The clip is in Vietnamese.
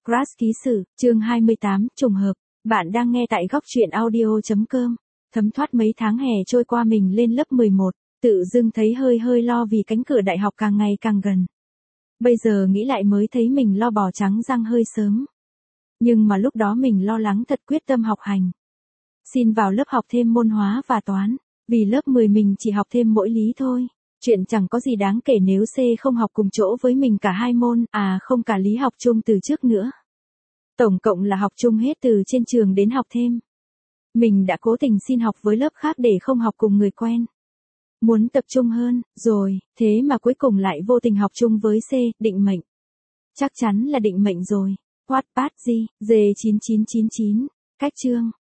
Crash ký sử, chương 28, trùng hợp. Bạn đang nghe tại góc truyện audio.com. Thấm thoát mấy tháng hè trôi qua mình lên lớp 11, tự dưng thấy hơi lo vì cánh cửa đại học càng ngày càng gần. Bây giờ nghĩ lại mới thấy mình lo bò trắng răng hơi sớm. Nhưng mà lúc đó mình lo lắng thật quyết tâm học hành. Xin vào lớp học thêm môn hóa và toán, vì lớp 10 mình chỉ học thêm mỗi lý thôi. Chuyện chẳng có gì đáng kể nếu C không học cùng chỗ với mình cả hai môn, không cả lý học chung từ trước nữa. Tổng cộng là học chung hết từ trên trường đến học thêm. Mình đã cố tình xin học với lớp khác để không học cùng người quen. Muốn tập trung hơn, rồi, thế mà cuối cùng lại vô tình học chung với C, định mệnh. Chắc chắn là định mệnh rồi. Wattpad gì, G9999, cách chương.